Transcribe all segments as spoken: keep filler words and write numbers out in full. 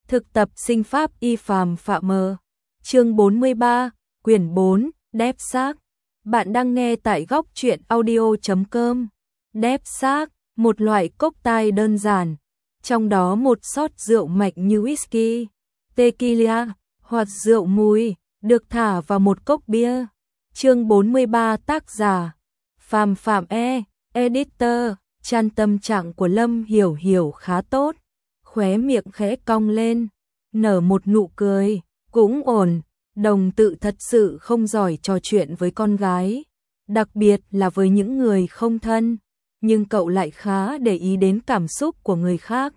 Thực tập sinh pháp y phàm phạm mơ. Chương bốn mươi ba, quyển bốn, đép xác. Bạn đang nghe tại góc truyện audio chấm com. Đép xác, một loại cốc tai đơn giản, trong đó một sót rượu mạnh như whisky, tequila hoặc rượu mùi được thả vào một cốc bia. Chương bốn mươi ba, tác giả Phàm Phạm E, editor. Chan tâm trạng của Lâm Hiểu Hiểu khá tốt, khóe miệng khẽ cong lên, nở một nụ cười, cũng ổn. Đồng Tự thật sự không giỏi trò chuyện với con gái, đặc biệt là với những người không thân, nhưng cậu lại khá để ý đến cảm xúc của người khác.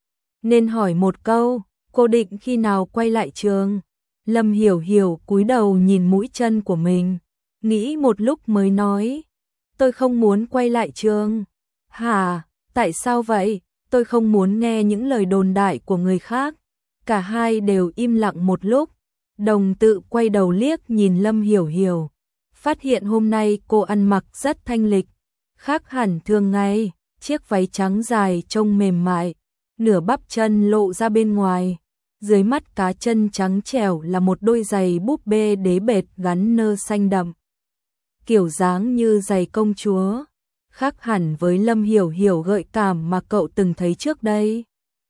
Nên hỏi một câu, cô định khi nào quay lại trường? Lâm Hiểu Hiểu cúi đầu nhìn mũi chân của mình, nghĩ một lúc mới nói, tôi không muốn quay lại trường. Hả, tại sao vậy? Tôi không muốn nghe những lời đồn đại của người khác. Cả hai đều im lặng một lúc. Đồng Tự quay đầu liếc nhìn Lâm Hiểu Hiểu, phát hiện hôm nay cô ăn mặc rất thanh lịch, khác hẳn thường ngày, chiếc váy trắng dài trông mềm mại, nửa bắp chân lộ ra bên ngoài, dưới mắt cá chân trắng trẻo là một đôi giày búp bê đế bệt gắn nơ xanh đậm, kiểu dáng như giày công chúa, khác hẳn với Lâm Hiểu Hiểu gợi cảm mà cậu từng thấy trước đây.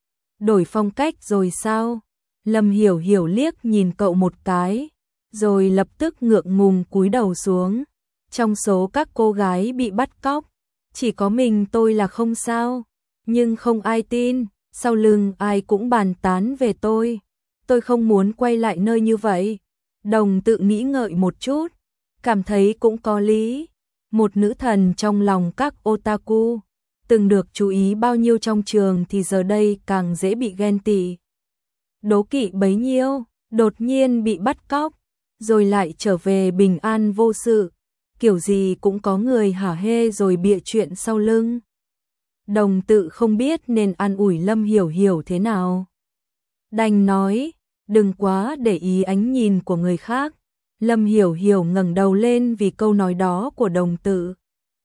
Đổi phong cách rồi sao? Lâm Hiểu Hiểu liếc nhìn cậu một cái, rồi lập tức ngượng ngùng cúi đầu xuống. Trong số các cô gái bị bắt cóc, chỉ có mình tôi là không sao, nhưng không ai tin, sau lưng ai cũng bàn tán về tôi. Tôi không muốn quay lại nơi như vậy. Đồng Tự nghĩ ngợi một chút, cảm thấy cũng có lý. Một nữ thần trong lòng các otaku, từng được chú ý bao nhiêu trong trường thì giờ đây càng dễ bị ghen tị, đố kỵ bấy nhiêu, đột nhiên bị bắt cóc, rồi lại trở về bình an vô sự, kiểu gì cũng có người hả hê rồi bịa chuyện sau lưng. Đồng Tự không biết nên an ủi Lâm Hiểu Hiểu thế nào. Đành nói, đừng quá để ý ánh nhìn của người khác. Lâm Hiểu Hiểu ngẩng đầu lên vì câu nói đó của Đồng Tự.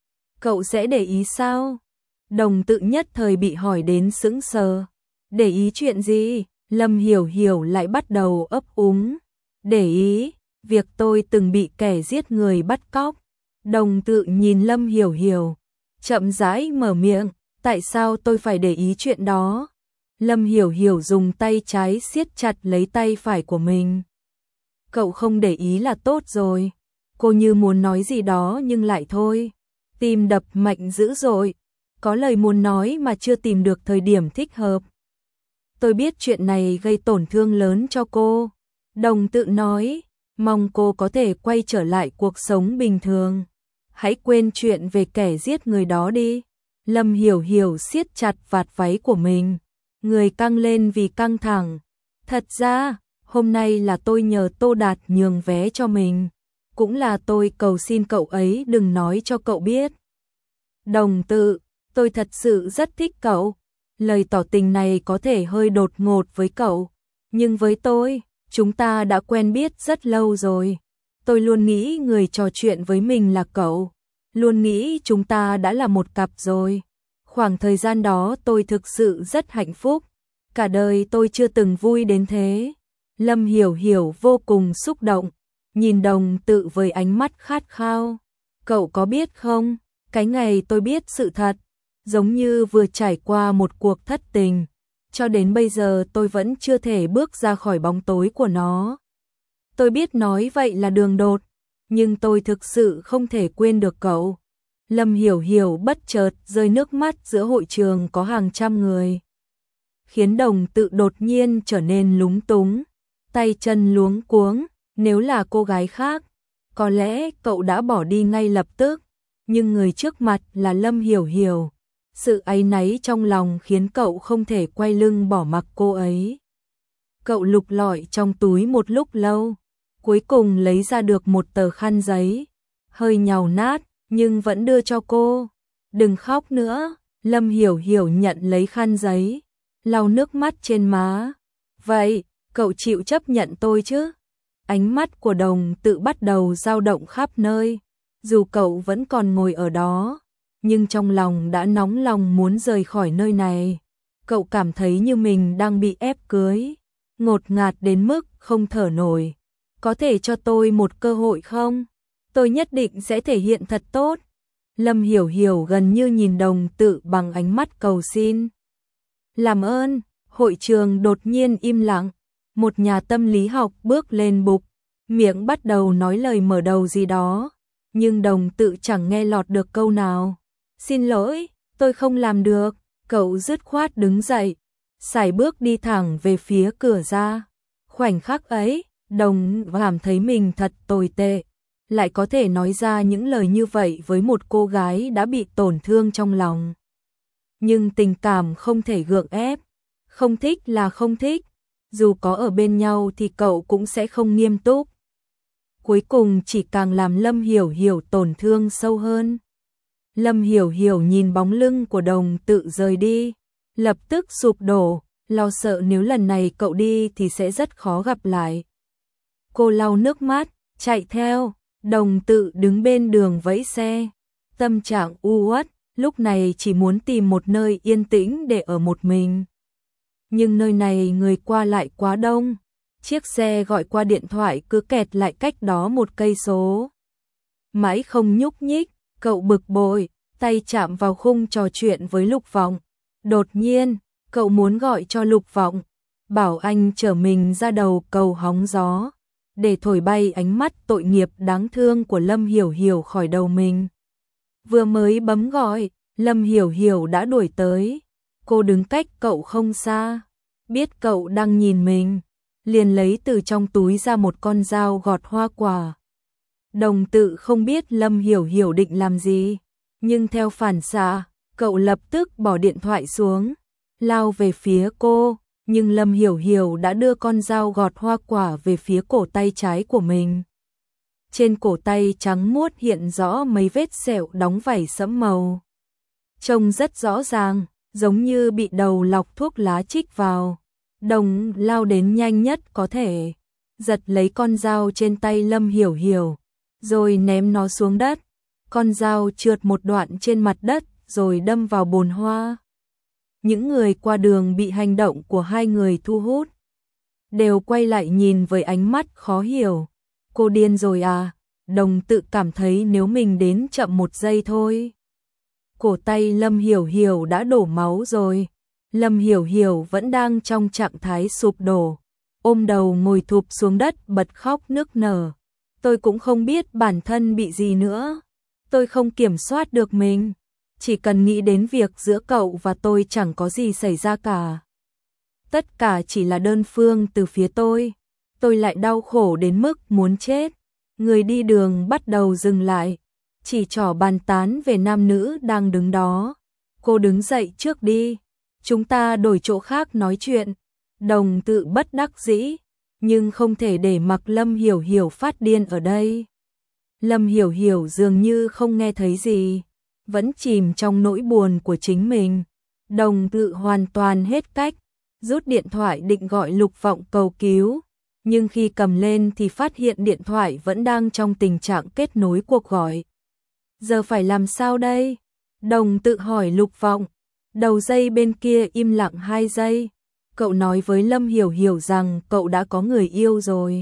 Cậu sẽ để ý sao? Đồng Tự nhất thời bị hỏi đến sững sờ. Để ý chuyện gì? Lâm Hiểu Hiểu lại bắt đầu ấp úng. Để ý, việc tôi từng bị kẻ giết người bắt cóc. Đồng Tự nhìn Lâm Hiểu Hiểu, chậm rãi mở miệng, tại sao tôi phải để ý chuyện đó? Lâm Hiểu Hiểu dùng tay trái siết chặt lấy tay phải của mình. Cậu không để ý là tốt rồi. Cô như muốn nói gì đó nhưng lại thôi. Tim đập mạnh dữ dội, có lời muốn nói mà chưa tìm được thời điểm thích hợp. Tôi biết chuyện này gây tổn thương lớn cho cô. Đồng Tự nói, mong cô có thể quay trở lại cuộc sống bình thường. Hãy quên chuyện về kẻ giết người đó đi. Lâm Hiểu Hiểu siết chặt vạt váy của mình, người căng lên vì căng thẳng. Thật ra, hôm nay là tôi nhờ Tô Đạt nhường vé cho mình, cũng là tôi cầu xin cậu ấy đừng nói cho cậu biết. Đồng Tự, tôi thật sự rất thích cậu. Lời tỏ tình này có thể hơi đột ngột với cậu, nhưng với tôi, chúng ta đã quen biết rất lâu rồi. Tôi luôn nghĩ người trò chuyện với mình là cậu, luôn nghĩ chúng ta đã là một cặp rồi. Khoảng thời gian đó tôi thực sự rất hạnh phúc, cả đời tôi chưa từng vui đến thế. Lâm Hiểu Hiểu vô cùng xúc động, nhìn Đồng Tự với ánh mắt khát khao. Cậu có biết không, cái ngày tôi biết sự thật, giống như vừa trải qua một cuộc thất tình, cho đến bây giờ tôi vẫn chưa thể bước ra khỏi bóng tối của nó. Tôi biết nói vậy là đường đột, nhưng tôi thực sự không thể quên được cậu. Lâm Hiểu Hiểu bất chợt rơi nước mắt giữa hội trường có hàng trăm người, khiến Đồng Tự đột nhiên trở nên lúng túng, tay chân luống cuống. Nếu là cô gái khác, có lẽ cậu đã bỏ đi ngay lập tức, nhưng người trước mặt là Lâm Hiểu Hiểu. Sự áy náy trong lòng khiến cậu không thể quay lưng bỏ mặc cô ấy. Cậu lục lọi trong túi một lúc lâu, cuối cùng lấy ra được một tờ khăn giấy, hơi nhàu nát nhưng vẫn đưa cho cô. Đừng khóc nữa. Lâm Hiểu Hiểu nhận lấy khăn giấy, lau nước mắt trên má. Vậy, cậu chịu chấp nhận tôi chứ? Ánh mắt của Đồng Tự bắt đầu dao động khắp nơi. Dù cậu vẫn còn ngồi ở đó, nhưng trong lòng đã nóng lòng muốn rời khỏi nơi này. Cậu cảm thấy như mình đang bị ép cưới. ngột ngạt đến mức không thở nổi. Có thể cho tôi một cơ hội không? Tôi nhất định sẽ thể hiện thật tốt. Lâm Hiểu Hiểu gần như nhìn đồng tự bằng ánh mắt cầu xin. Làm ơn, hội trường đột nhiên im lặng. Một nhà tâm lý học bước lên bục, miệng bắt đầu nói lời mở đầu gì đó. Nhưng đồng tự chẳng nghe lọt được câu nào. Xin lỗi, tôi không làm được. Cậu dứt khoát đứng dậy, sải bước đi thẳng về phía cửa ra. Khoảnh khắc ấy, đồng cảm thấy mình thật tồi tệ. Lại có thể nói ra những lời như vậy với một cô gái đã bị tổn thương trong lòng. Nhưng tình cảm không thể gượng ép. Không thích là không thích. Dù có ở bên nhau thì cậu cũng sẽ không nghiêm túc. Cuối cùng chỉ càng làm Lâm Hiểu Hiểu tổn thương sâu hơn. Lâm Hiểu Hiểu nhìn bóng lưng của đồng tự rời đi, lập tức sụp đổ, lo sợ nếu lần này cậu đi thì sẽ rất khó gặp lại. Cô lau nước mắt, chạy theo, đồng tự đứng bên đường vẫy xe. Tâm trạng u uất, lúc này chỉ muốn tìm một nơi yên tĩnh để ở một mình. Nhưng nơi này người qua lại quá đông, chiếc xe gọi qua điện thoại cứ kẹt lại cách đó một cây số. Mãi không nhúc nhích, cậu bực bội, tay chạm vào khung trò chuyện với Lục Vọng. Đột nhiên, cậu muốn gọi cho Lục Vọng, bảo anh chở mình ra đầu cầu hóng gió, để thổi bay ánh mắt tội nghiệp đáng thương của Lâm Hiểu Hiểu khỏi đầu mình. Vừa mới bấm gọi, Lâm Hiểu Hiểu đã đuổi tới. Cô đứng cách cậu không xa, biết cậu đang nhìn mình, liền lấy từ trong túi ra một con dao gọt hoa quả. Đồng tự không biết Lâm Hiểu Hiểu định làm gì, nhưng theo phản xạ, cậu lập tức bỏ điện thoại xuống, lao về phía cô, nhưng Lâm Hiểu Hiểu đã đưa con dao gọt hoa quả về phía cổ tay trái của mình. Trên cổ tay trắng muốt hiện rõ mấy vết sẹo đóng vảy sẫm màu. Trông rất rõ ràng, giống như bị đầu lọc thuốc lá chích vào. Đồng lao đến nhanh nhất có thể, giật lấy con dao trên tay Lâm Hiểu Hiểu, rồi ném nó xuống đất. Con dao trượt một đoạn trên mặt đất, rồi đâm vào bồn hoa. Những người qua đường bị hành động của hai người thu hút, đều quay lại nhìn với ánh mắt khó hiểu. Cô điên rồi à? Đồng tự cảm thấy nếu mình đến chậm một giây thôi, cổ tay Lâm Hiểu Hiểu đã đổ máu rồi. Lâm Hiểu Hiểu vẫn đang trong trạng thái sụp đổ, ôm đầu ngồi thụp xuống đất bật khóc nức nở. Tôi cũng không biết bản thân bị gì nữa. Tôi không kiểm soát được mình. Chỉ cần nghĩ đến việc giữa cậu và tôi chẳng có gì xảy ra cả. Tất cả chỉ là đơn phương từ phía tôi. Tôi lại đau khổ đến mức muốn chết. Người đi đường bắt đầu dừng lại, chỉ trỏ bàn tán về nam nữ đang đứng đó. Cô đứng dậy trước đi. Chúng ta đổi chỗ khác nói chuyện. Đồng tự bất đắc dĩ, nhưng không thể để mặc Lâm Hiểu Hiểu phát điên ở đây. Lâm Hiểu Hiểu dường như không nghe thấy gì, vẫn chìm trong nỗi buồn của chính mình. Đồng tự hoàn toàn hết cách, rút điện thoại định gọi Lục Vọng cầu cứu, nhưng khi cầm lên thì phát hiện điện thoại vẫn đang trong tình trạng kết nối cuộc gọi. Giờ phải làm sao đây? Đồng tự hỏi Lục Vọng. Đầu dây bên kia im lặng hai giây. Cậu nói với Lâm Hiểu Hiểu rằng cậu đã có người yêu rồi.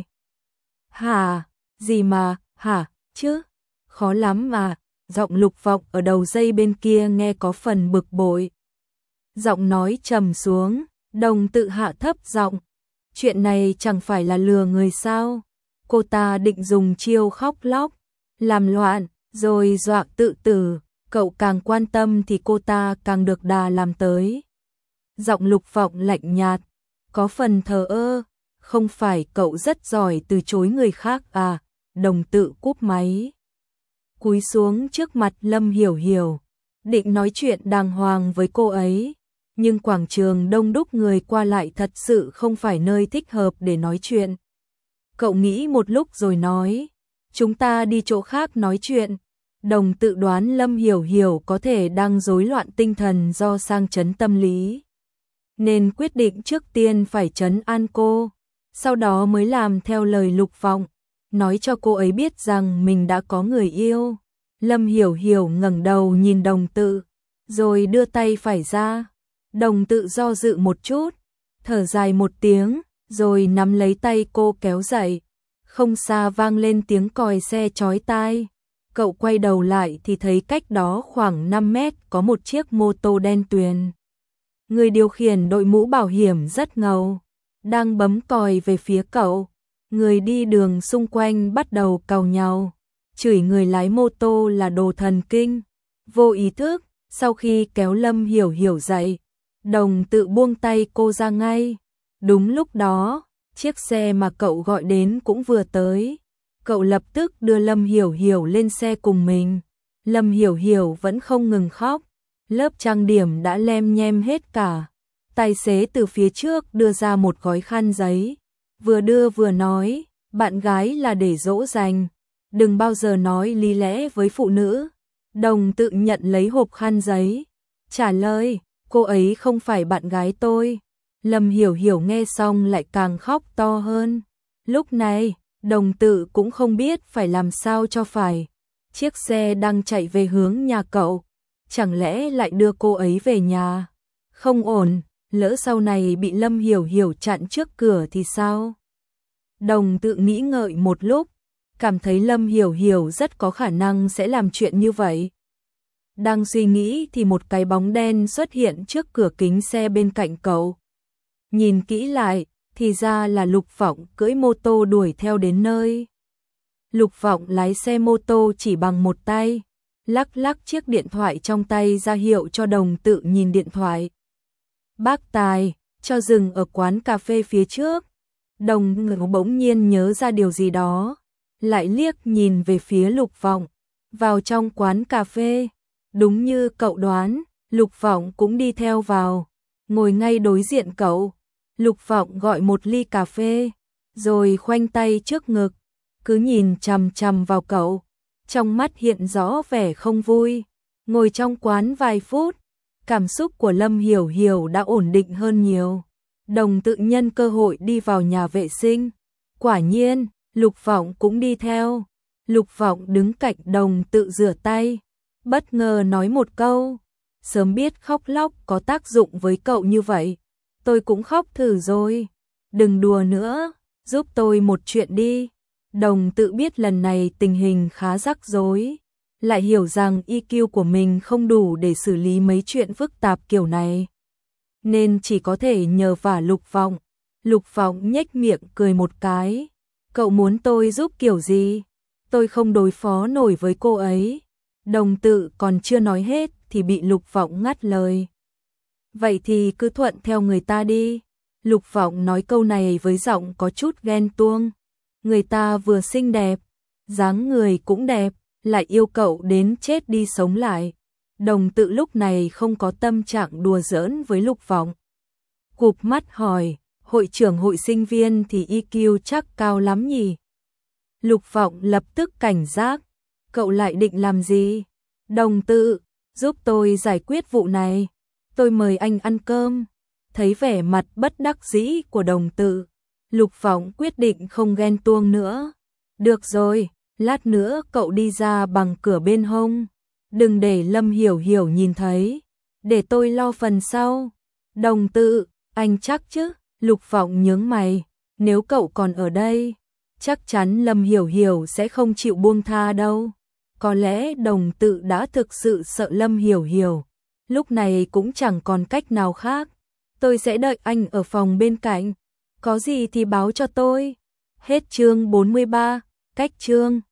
Hả? Gì mà? Hả? Chứ? Khó lắm mà. Giọng Lục Vọng ở đầu dây bên kia nghe có phần bực bội. Giọng nói trầm xuống, đồng tự hạ thấp giọng. Chuyện này chẳng phải là lừa người sao? Cô ta định dùng chiêu khóc lóc, làm loạn, rồi dọa tự tử. Cậu càng quan tâm thì cô ta càng được đà làm tới. Giọng Lục Vọng lạnh nhạt, có phần thờ ơ. Không phải cậu rất giỏi từ chối người khác à? Đồng tự cúp máy, cúi xuống trước mặt Lâm Hiểu Hiểu, định nói chuyện đàng hoàng với cô ấy. Nhưng quảng trường đông đúc người qua lại thật sự không phải nơi thích hợp để nói chuyện. Cậu nghĩ một lúc rồi nói, chúng ta đi chỗ khác nói chuyện. Đồng tự đoán Lâm Hiểu Hiểu có thể đang rối loạn tinh thần do sang chấn tâm lý, nên quyết định trước tiên phải trấn an cô, sau đó mới làm theo lời Lục Vọng, nói cho cô ấy biết rằng mình đã có người yêu. Lâm Hiểu Hiểu ngẩng đầu nhìn đồng tự, rồi đưa tay phải ra. Đồng tự do dự một chút, thở dài một tiếng, rồi nắm lấy tay cô kéo dậy. Không xa vang lên tiếng còi xe chói tai. Cậu quay đầu lại thì thấy cách đó khoảng năm mét có một chiếc mô tô đen tuyền. Người điều khiển đội mũ bảo hiểm rất ngầu, đang bấm còi về phía cậu. Người đi đường xung quanh bắt đầu càu nhàu, chửi người lái mô tô là đồ thần kinh. Vô ý thức, sau khi kéo Lâm Hiểu Hiểu dậy, Đồng Tự buông tay cô ra ngay. Đúng lúc đó, chiếc xe mà cậu gọi đến cũng vừa tới. Cậu lập tức đưa Lâm Hiểu Hiểu lên xe cùng mình. Lâm Hiểu Hiểu vẫn không ngừng khóc, lớp trang điểm đã lem nhem hết cả. Tài xế từ phía trước đưa ra một gói khăn giấy, vừa đưa vừa nói, bạn gái là để dỗ dành, đừng bao giờ nói lý lẽ với phụ nữ. Đồng Tự nhận lấy hộp khăn giấy, trả lời, cô ấy không phải bạn gái tôi. Lâm Hiểu Hiểu nghe xong lại càng khóc to hơn. Lúc này, Đồng Tự cũng không biết phải làm sao cho phải. Chiếc xe đang chạy về hướng nhà cậu, chẳng lẽ lại đưa cô ấy về nhà? Không ổn, lỡ sau này bị Lâm Hiểu Hiểu chặn trước cửa thì sao? Đồng Tự nghĩ ngợi một lúc, cảm thấy Lâm Hiểu Hiểu rất có khả năng sẽ làm chuyện như vậy. Đang suy nghĩ thì một cái bóng đen xuất hiện trước cửa kính xe bên cạnh cậu. Nhìn kỹ lại, thì ra là Lục Vọng cưỡi mô tô đuổi theo đến nơi. Lục Vọng lái xe mô tô chỉ bằng một tay, lắc lắc chiếc điện thoại trong tay ra hiệu cho Đồng Tự nhìn điện thoại. Bác Tài, cho dừng ở quán cà phê phía trước. Đồng Ngữ bỗng nhiên nhớ ra điều gì đó, lại liếc nhìn về phía Lục Vọng. Vào trong quán cà phê, đúng như cậu đoán, Lục Vọng cũng đi theo vào, ngồi ngay đối diện cậu. Lục Vọng gọi một ly cà phê, rồi khoanh tay trước ngực, cứ nhìn chằm chằm vào cậu, trong mắt hiện rõ vẻ không vui. Ngồi trong quán vài phút, cảm xúc của Lâm Hiểu Hiểu đã ổn định hơn nhiều. Đồng Tự nhân cơ hội đi vào nhà vệ sinh. Quả nhiên, Lục Vọng cũng đi theo. Lục Vọng đứng cạnh Đồng Tự rửa tay, bất ngờ nói một câu, sớm biết khóc lóc có tác dụng với cậu như vậy. Tôi cũng khóc thử rồi. Đừng đùa nữa, giúp tôi một chuyện đi. Đồng Tự biết lần này tình hình khá rắc rối, lại hiểu rằng i kiu của mình không đủ để xử lý mấy chuyện phức tạp kiểu này, nên chỉ có thể nhờ vả Lục Vọng. Lục Vọng nhếch miệng cười một cái. Cậu muốn tôi giúp kiểu gì? Tôi không đối phó nổi với cô ấy. Đồng Tự còn chưa nói hết thì bị Lục Vọng ngắt lời. Vậy thì cứ thuận theo người ta đi. Lục Vọng nói câu này với giọng có chút ghen tuông. Người ta vừa xinh đẹp, dáng người cũng đẹp, lại yêu cậu đến chết đi sống lại. Đồng Tự lúc này không có tâm trạng đùa giỡn với Lục Vọng. Cụp mắt hỏi, hội trưởng hội sinh viên thì i kiu chắc cao lắm nhỉ? Lục Vọng lập tức cảnh giác. Cậu lại định làm gì? Đồng Tự, giúp tôi giải quyết vụ này. Tôi mời anh ăn cơm. Thấy vẻ mặt bất đắc dĩ của Đồng Tự, Lục Vọng quyết định không ghen tuông nữa. Được rồi, lát nữa cậu đi ra bằng cửa bên hông. Đừng để Lâm Hiểu Hiểu nhìn thấy. Để tôi lo phần sau. Đồng Tự, anh chắc chứ? Lục Vọng nhướng mày. Nếu cậu còn ở đây, chắc chắn Lâm Hiểu Hiểu sẽ không chịu buông tha đâu. Có lẽ Đồng Tự đã thực sự sợ Lâm Hiểu Hiểu. Lúc này cũng chẳng còn cách nào khác. Tôi sẽ đợi anh ở phòng bên cạnh. Có gì thì báo cho tôi. Hết chương bốn mươi ba, cách chương.